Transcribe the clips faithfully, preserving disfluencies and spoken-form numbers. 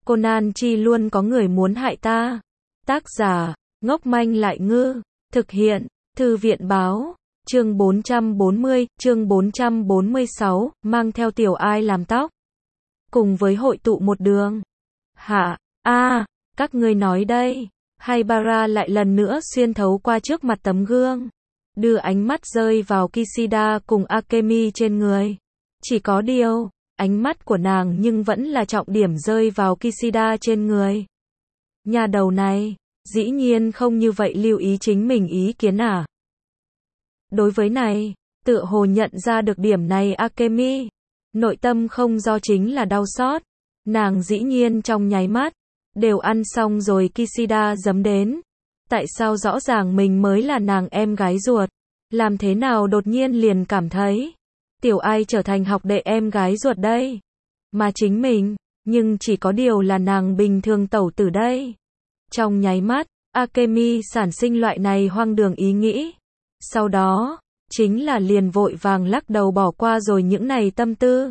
Conan chi luôn có người muốn hại ta. Tác giả, ngốc manh lại ngư. Thực hiện, Thư viện báo. Chương bốn trăm bốn mươi, chương bốn trăm bốn mươi sáu, mang theo Tiểu Ai làm tóc. Cùng với hội tụ một đường. Hả, a, các ngươi nói đây. Haibara lại lần nữa xuyên thấu qua trước mặt tấm gương. Đưa ánh mắt rơi vào Kishida cùng Akemi trên người. Chỉ có điều, ánh mắt của nàng nhưng vẫn là trọng điểm rơi vào Kishida trên người. Nhà đầu này, dĩ nhiên không như vậy lưu ý chính mình ý kiến à. Đối với này, tựa hồ nhận ra được điểm này Akemi. Nội tâm không do chính là đau xót. Nàng dĩ nhiên trong nháy mắt, đều ăn xong rồi Kishida giấm đến. Tại sao rõ ràng mình mới là nàng em gái ruột? Làm thế nào đột nhiên liền cảm thấy Tiểu Ai trở thành học đệ em gái ruột đây? Mà chính mình, nhưng chỉ có điều là nàng bình thường tẩu tử đây. Trong nháy mắt, Akemi sản sinh loại này hoang đường ý nghĩ. Sau đó, chính là liền vội vàng lắc đầu bỏ qua rồi những này tâm tư.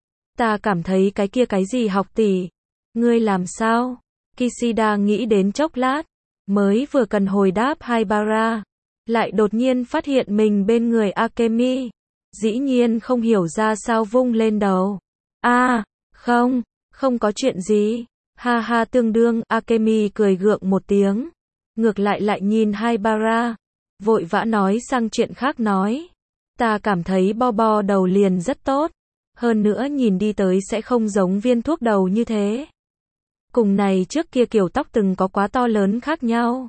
Ta cảm thấy cái kia cái gì học tỷ? Ngươi làm sao? Kishida nghĩ đến chốc lát, mới vừa cần hồi đáp Haibara, lại đột nhiên phát hiện mình bên người Akemi. Dĩ nhiên không hiểu ra sao vung lên đầu. A, à, không, không có chuyện gì. Ha ha tương đương, Akemi cười gượng một tiếng. Ngược lại lại nhìn Haibara, vội vã nói sang chuyện khác nói. Ta cảm thấy bo bo đầu liền rất tốt. Hơn nữa nhìn đi tới sẽ không giống viên thuốc đầu như thế. Cùng này trước kia kiểu tóc từng có quá to lớn khác nhau.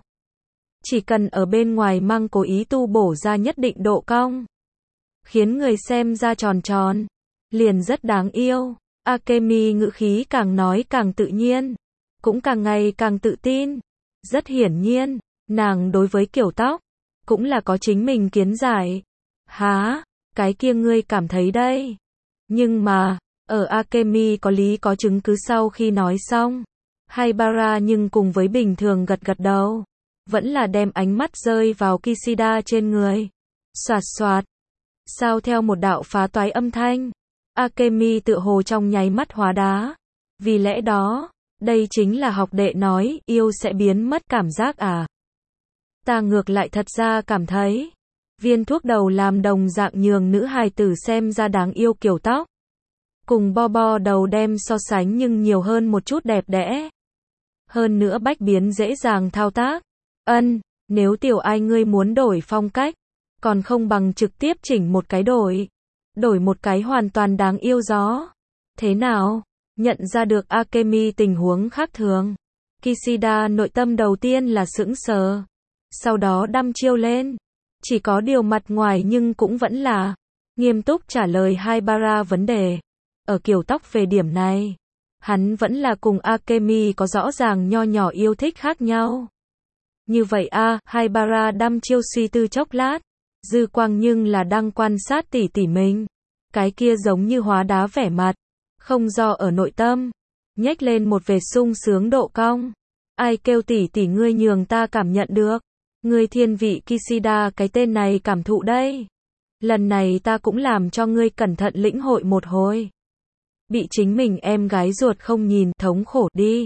Chỉ cần ở bên ngoài mang cố ý tu bổ ra nhất định độ cong, khiến người xem ra tròn tròn, liền rất đáng yêu. Akemi ngữ khí càng nói càng tự nhiên, cũng càng ngày càng tự tin. Rất hiển nhiên, nàng đối với kiểu tóc, cũng là có chính mình kiến giải. Há, cái kia ngươi cảm thấy đây. Nhưng mà, ở Akemi có lý có chứng cứ sau khi nói xong, Haibara nhưng cùng với bình thường gật gật đầu, vẫn là đem ánh mắt rơi vào Kishida trên người. Xoạt xoạt. Sao theo một đạo phá toái âm thanh, Akemi tựa hồ trong nháy mắt hóa đá. Vì lẽ đó, đây chính là học đệ nói, yêu sẽ biến mất cảm giác à? Ta ngược lại thật ra cảm thấy, viên thuốc đầu làm đồng dạng nhường nữ hài tử xem ra đáng yêu kiểu tóc. Cùng bo bo đầu đem so sánh nhưng nhiều hơn một chút đẹp đẽ. Hơn nữa bách biến dễ dàng thao tác. Ân, nếu Tiểu Ai ngươi muốn đổi phong cách, còn không bằng trực tiếp chỉnh một cái đổi. Đổi một cái hoàn toàn đáng yêu gió. Thế nào? Nhận ra được Akemi tình huống khác thường. Kishida nội tâm đầu tiên là sững sờ. Sau đó đăm chiêu lên. Chỉ có điều mặt ngoài nhưng cũng vẫn là nghiêm túc trả lời Haibara vấn đề. Ở kiểu tóc về điểm này, hắn vẫn là cùng Akemi có rõ ràng nho nhỏ yêu thích khác nhau. Như vậy a, à, Haibara đăm chiêu suy tư chốc lát, dư quang nhưng là đang quan sát tỷ tỷ mình. Cái kia giống như hóa đá vẻ mặt, không do ở nội tâm, nhếch lên một vệt sung sướng độ cong. Ai kêu tỷ tỷ ngươi nhường ta cảm nhận được. Ngươi thiên vị Kishida cái tên này cảm thụ đây. Lần này ta cũng làm cho ngươi cẩn thận lĩnh hội một hồi. Bị chính mình em gái ruột không nhìn, thống khổ đi.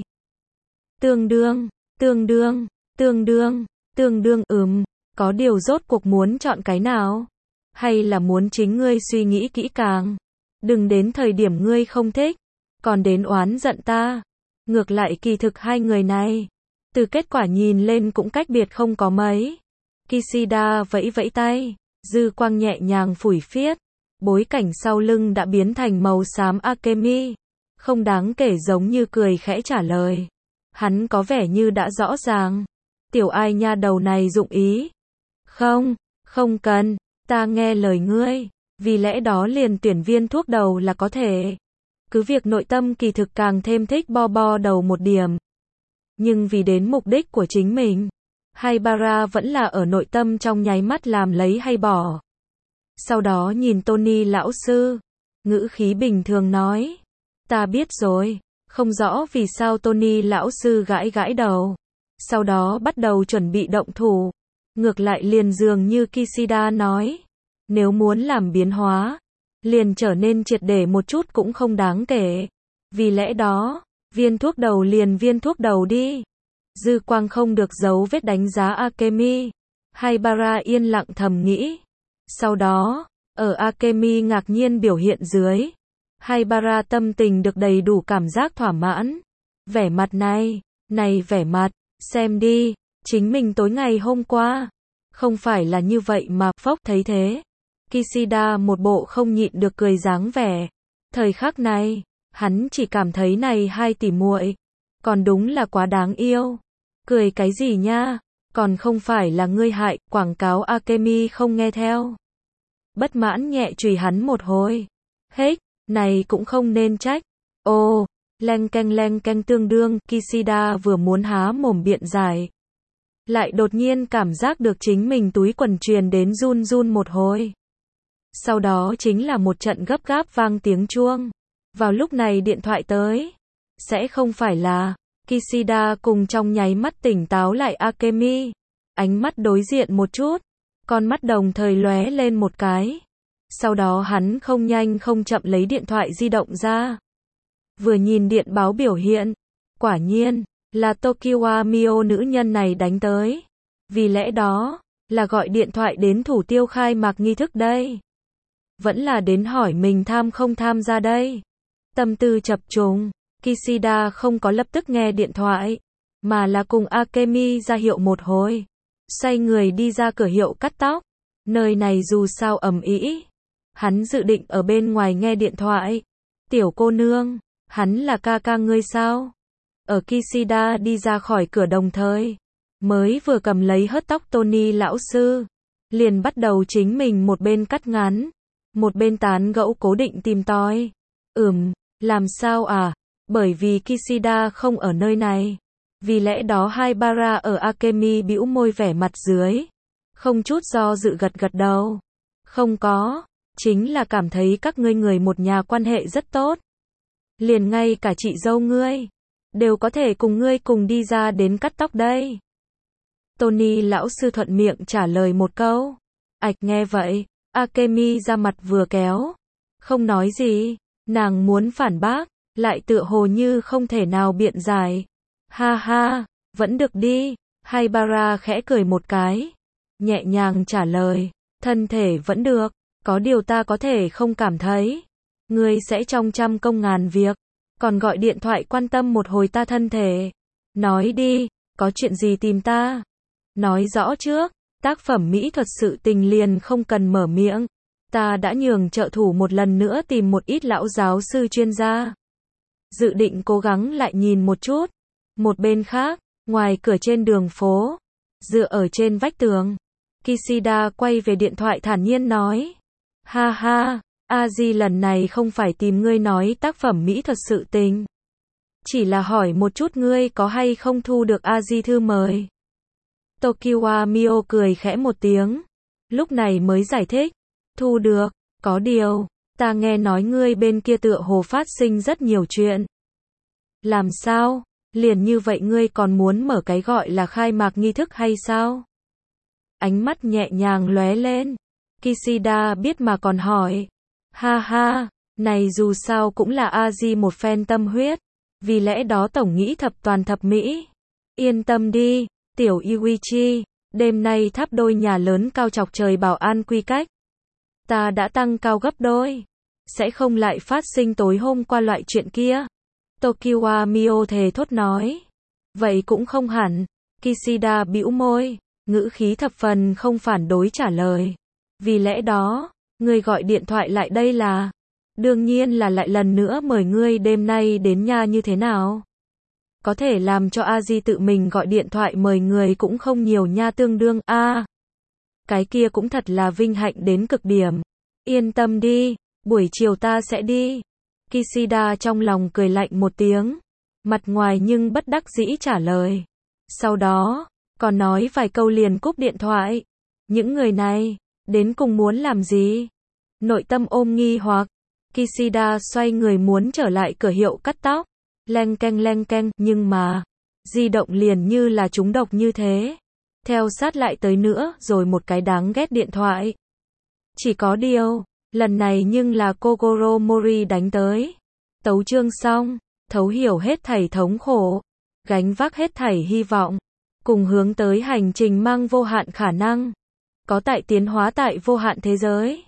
Tương đương, tương đương, tương đương, tương đương ừm, có điều rốt cuộc muốn chọn cái nào? Hay là muốn chính ngươi suy nghĩ kỹ càng? Đừng đến thời điểm ngươi không thích, còn đến oán giận ta. Ngược lại kỳ thực hai người này, từ kết quả nhìn lên cũng cách biệt không có mấy. Kishida vẫy vẫy tay, dư quang nhẹ nhàng phủi phiết. Bối cảnh sau lưng đã biến thành màu xám Akemi. Không đáng kể giống như cười khẽ trả lời. Hắn có vẻ như đã rõ ràng. Tiểu Ai nha đầu này dụng ý. Không, không cần, ta nghe lời ngươi. Vì lẽ đó liền tuyển viên thuốc đầu là có thể. Cứ việc nội tâm kỳ thực càng thêm thích bo bo đầu một điểm. Nhưng vì đến mục đích của chính mình, Haibara vẫn là ở nội tâm trong nháy mắt làm lấy hay bỏ. Sau đó nhìn Tony lão sư, ngữ khí bình thường nói. Ta biết rồi, không rõ vì sao Tony lão sư gãi gãi đầu. Sau đó bắt đầu chuẩn bị động thủ. Ngược lại liền dường như Kishida nói. Nếu muốn làm biến hóa, liền trở nên triệt để một chút cũng không đáng kể. Vì lẽ đó, Viên thuốc đầu liền viên thuốc đầu đi. Dư quang không được giấu vết đánh giá Akemi. Haibara yên lặng thầm nghĩ. Sau đó, ở Akemi ngạc nhiên biểu hiện dưới, Haibara tâm tình được đầy đủ cảm giác thỏa mãn. Vẻ mặt này, này vẻ mặt, xem đi, chính mình tối ngày hôm qua. Không phải là như vậy mà, phốc thấy thế. Kishida một bộ không nhịn được cười dáng vẻ. Thời khắc này, hắn chỉ cảm thấy này hai tỷ muội, còn đúng là quá đáng yêu. Cười cái gì nha, còn không phải là ngươi hại, quảng cáo Akemi không nghe theo. Bất mãn nhẹ chùy hắn một hồi. Hếch, này cũng không nên trách. Ô, leng keng leng keng tương đương, Kishida vừa muốn há mồm biện giải. Lại đột nhiên cảm giác được chính mình túi quần truyền đến run run một hồi. Sau đó chính là một trận gấp gáp vang tiếng chuông. Vào lúc này điện thoại tới. Sẽ không phải là... Kishida cùng trong nháy mắt tỉnh táo lại Akemi. Ánh mắt đối diện một chút. Con mắt đồng thời lóe lên một cái. Sau đó hắn không nhanh không chậm lấy điện thoại di động ra. Vừa nhìn điện báo biểu hiện. Quả nhiên, là Tokiwa Mio nữ nhân này đánh tới. Vì lẽ đó, là gọi điện thoại đến thủ tiêu khai mạc nghi thức đây. Vẫn là đến hỏi mình tham không tham gia đây. Tâm tư chập trùng. Kishida không có lập tức nghe điện thoại, mà là cùng Akemi ra hiệu một hồi. Xoay người đi ra cửa hiệu cắt tóc. Nơi này dù sao ầm ĩ. Hắn dự định ở bên ngoài nghe điện thoại. Tiểu cô nương, hắn là ca ca ngươi sao? Ở Kishida đi ra khỏi cửa đồng thời, mới vừa cầm lấy hớt tóc Tony lão sư, liền bắt đầu chính mình một bên cắt ngắn, một bên tán gẫu cố định tìm tòi. Ừm, làm sao à? Bởi vì Kishida không ở nơi này. Vì lẽ đó Haibara ở Akemi bĩu môi vẻ mặt dưới. Không chút do dự gật gật đầu. Không có, chính là cảm thấy các ngươi người một nhà quan hệ rất tốt. Liền ngay cả chị dâu ngươi, đều có thể cùng ngươi cùng đi ra đến cắt tóc đây. Tony lão sư thuận miệng trả lời một câu. Ạch nghe vậy, Akemi ra mặt vừa kéo. Không nói gì, nàng muốn phản bác. Lại tựa hồ như không thể nào biện giải. Ha ha, vẫn được đi. Haibara khẽ cười một cái. Nhẹ nhàng trả lời. Thân thể vẫn được. Có điều ta có thể không cảm thấy. Ngươi sẽ trong trăm công ngàn việc. Còn gọi điện thoại quan tâm một hồi ta thân thể. Nói đi, có chuyện gì tìm ta? Nói rõ trước. Tác phẩm mỹ thuật sự tình liền không cần mở miệng. Ta đã nhường trợ thủ một lần nữa tìm một ít lão giáo sư chuyên gia. Dự định cố gắng lại nhìn một chút. Một bên khác, ngoài cửa trên đường phố, dựa ở trên vách tường, Kishida quay về điện thoại thản nhiên nói. Ha ha, Aji lần này không phải tìm ngươi nói tác phẩm mỹ thuật sự tình. Chỉ là hỏi một chút ngươi có hay không thu được Aji thư mời. Tokiwa Mio cười khẽ một tiếng. Lúc này mới giải thích. Thu được, có điều. Ta nghe nói ngươi bên kia tựa hồ phát sinh rất nhiều chuyện. Làm sao? Liền như vậy ngươi còn muốn mở cái gọi là khai mạc nghi thức hay sao? Ánh mắt nhẹ nhàng lóe lên. Kishida biết mà còn hỏi. Ha ha, này dù sao cũng là Aji một phen tâm huyết. Vì lẽ đó tổng nghĩ thập toàn thập mỹ. Yên tâm đi, tiểu Yuichi. Đêm nay tháp đôi nhà lớn cao chọc trời bảo an quy cách. Ta đã tăng cao gấp đôi. Sẽ không lại phát sinh tối hôm qua loại chuyện kia. Tokiwa Mio thề thốt nói. Vậy cũng không hẳn. Kishida bĩu môi. Ngữ khí thập phần không phản đối trả lời. Vì lẽ đó, ngươi gọi điện thoại lại đây là. Đương nhiên là lại lần nữa mời ngươi đêm nay đến nha như thế nào. Có thể làm cho Aji tự mình gọi điện thoại mời người cũng không nhiều nha tương đương a. À, cái kia cũng thật là vinh hạnh đến cực điểm. Yên tâm đi, buổi chiều ta sẽ đi. Kishida trong lòng cười lạnh một tiếng. Mặt ngoài nhưng bất đắc dĩ trả lời. Sau đó, còn nói vài câu liền cúp điện thoại. Những người này, đến cùng muốn làm gì? Nội tâm ôm nghi hoặc. Kishida xoay người muốn trở lại cửa hiệu cắt tóc. Leng keng leng keng, nhưng mà, di động liền như là trúng độc như thế. Theo sát lại tới nữa, rồi một cái đáng ghét điện thoại. Chỉ có điều, lần này nhưng là Kogoro Mori đánh tới. Tấu chương xong. thấu hiểu hết thảy thống khổ, gánh vác hết thảy hy vọng, cùng hướng tới hành trình mang vô hạn khả năng, có tại tiến hóa tại vô hạn thế giới.